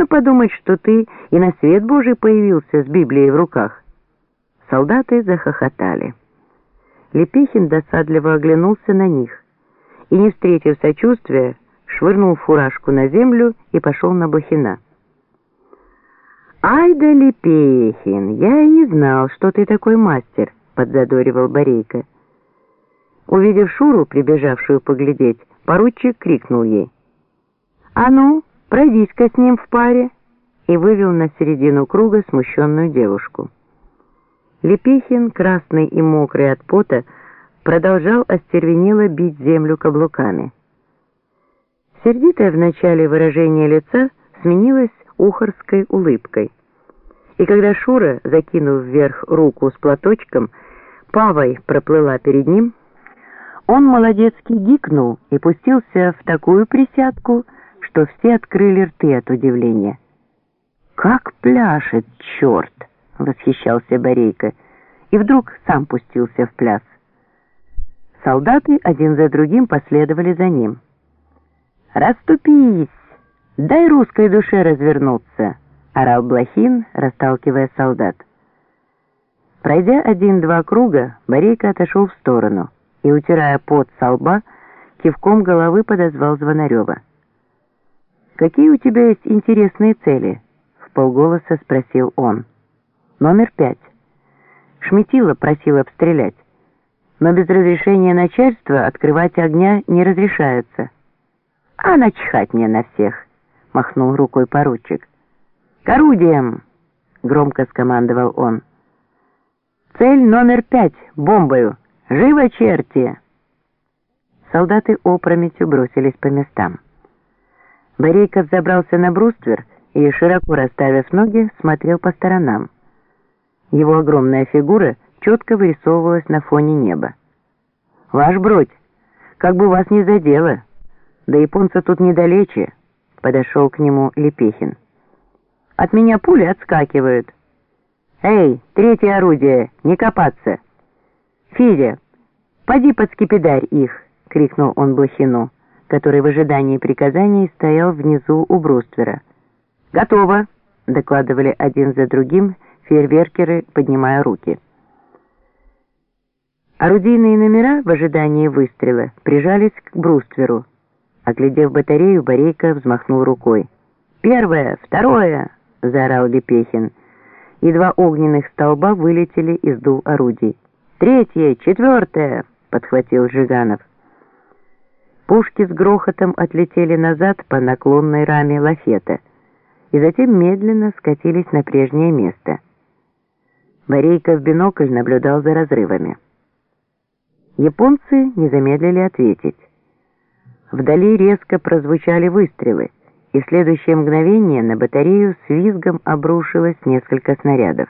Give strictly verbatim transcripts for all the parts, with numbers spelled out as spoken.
Можно подумать, что ты и на свет Божий появился с Библией в руках». Солдаты захохотали. Лепехин досадливо оглянулся на них и, не встретив сочувствия, швырнул фуражку на землю и пошел на Блохина. «Ай да, Лепехин, я и не знал, что ты такой мастер», — подзадоривал Борейко. Увидев Шуру, прибежавшую поглядеть, поручик крикнул ей: «А ну, пройдись-ка с ним в паре», и вывел на середину круга смущенную девушку. Лепехин, красный и мокрый от пота, продолжал остервенело бить землю каблуками. Сердитое вначале выражение лица сменилось ухарской улыбкой. И когда Шура, закинув вверх руку с платочком, павой проплыла перед ним, он молодецки гикнул и пустился в такую присядку, что все открыли рты от удивления. «Как пляшет, черт!» — восхищался Борейко, и вдруг сам пустился в пляс. Солдаты один за другим последовали за ним. «Расступись! Дай русской душе развернуться!» — орал Блохин, расталкивая солдат. Пройдя один-два круга, Борейко отошел в сторону и, утирая пот со лба, кивком головы подозвал Звонарева. «Какие у тебя есть интересные цели?» — вполголоса спросил он. «Номер пять. Шметила просил обстрелять, но без разрешения начальства открывать огня не разрешается». «А начихать мне на всех!» — махнул рукой поручик. «К орудиям!» — громко скомандовал он. «Цель номер пять, бомбою! Живо, черти!» Солдаты опрометью бросились по местам. Борейко взобрался на бруствер и, широко расставив ноги, смотрел по сторонам. Его огромная фигура четко вырисовывалась на фоне неба. «Ваш бродь, как бы вас не задело! Да японца тут недалече!» — подошел к нему Лепехин. «От меня пули отскакивают!» «Эй, третье орудие, не копаться!» «Федя, поди под скипидарь их!» — крикнул он Блохину, который в ожидании приказаний стоял внизу у бруствера. «Готово!» — докладывали один за другим фейерверкеры, поднимая руки. Орудийные номера в ожидании выстрела прижались к брустверу. Оглядев батарею, Борейко взмахнул рукой. «Первое! Второе!» — заорал Лепехин, и два огненных столба вылетели из дул орудий. «Третье! Четвертое!» — подхватил Жиганов. Пушки с грохотом отлетели назад по наклонной раме лафета и затем медленно скатились на прежнее место. Борейко в бинокль наблюдал за разрывами. Японцы не замедлили ответить. Вдали резко прозвучали выстрелы, и в следующее мгновение на батарею с визгом обрушилось несколько снарядов.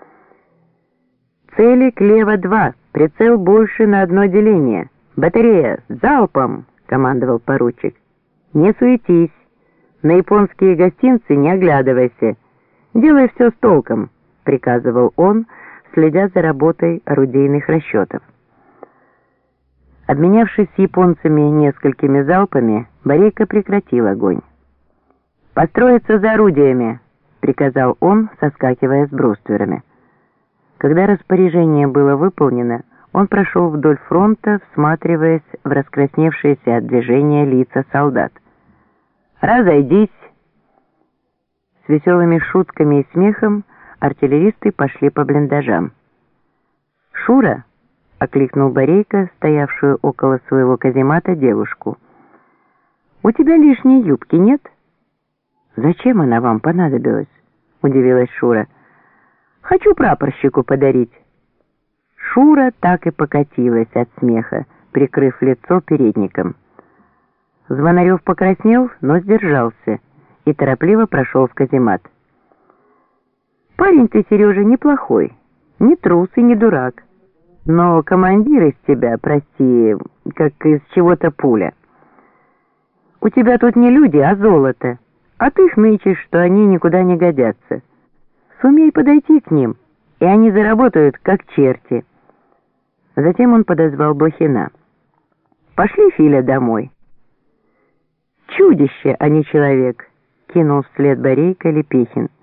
«Цели Клева-два, прицел больше на одно деление. Батарея, залпом!» — командовал поручик. «Не суетись, на японские гостинцы не оглядывайся. Делай все с толком», — приказывал он, следя за работой орудийных расчетов. Обменявшись с японцами несколькими залпами, Борейко прекратил огонь. «Построиться за орудиями!» — приказал он, соскакивая с брустверами. Когда распоряжение было выполнено, он прошел вдоль фронта, всматриваясь в раскрасневшиеся от движения лица солдат. «Разойдись!» С веселыми шутками и смехом артиллеристы пошли по блиндажам. «Шура!» — окликнул Борейко, стоявшую около своего каземата, девушку. «У тебя лишней юбки нет?» «Зачем она вам понадобилась?» — удивилась Шура. «Хочу прапорщику подарить». Шура так и покатилась от смеха, прикрыв лицо передником. Звонарев покраснел, но сдержался и торопливо прошел в каземат. «Парень ты, Сережа, неплохой, не трус и не дурак. Но командир из тебя, прости, как из чего-то пуля. У тебя тут не люди, а золото, а ты хнычешь, что они никуда не годятся. Сумей подойти к ним, и они заработают, как черти». Затем он подозвал Блохина. «Пошли, Филя, домой». «Чудище, а не человек. кинул вслед Борейка Лепехин.